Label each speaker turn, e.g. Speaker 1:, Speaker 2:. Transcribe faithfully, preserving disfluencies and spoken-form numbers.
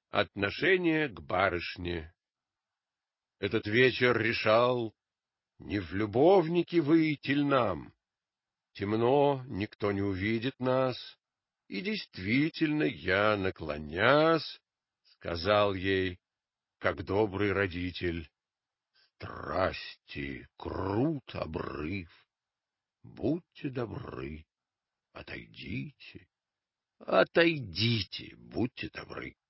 Speaker 1: Отношение к барышне. Этот вечер решал, не в любовники выйти ль нам. Темно, никто не увидит нас, и действительно я, наклонясь, сказал ей, как добрый родитель: страсти крут обрыв, будьте добры, отойдите, отойдите, будьте добры.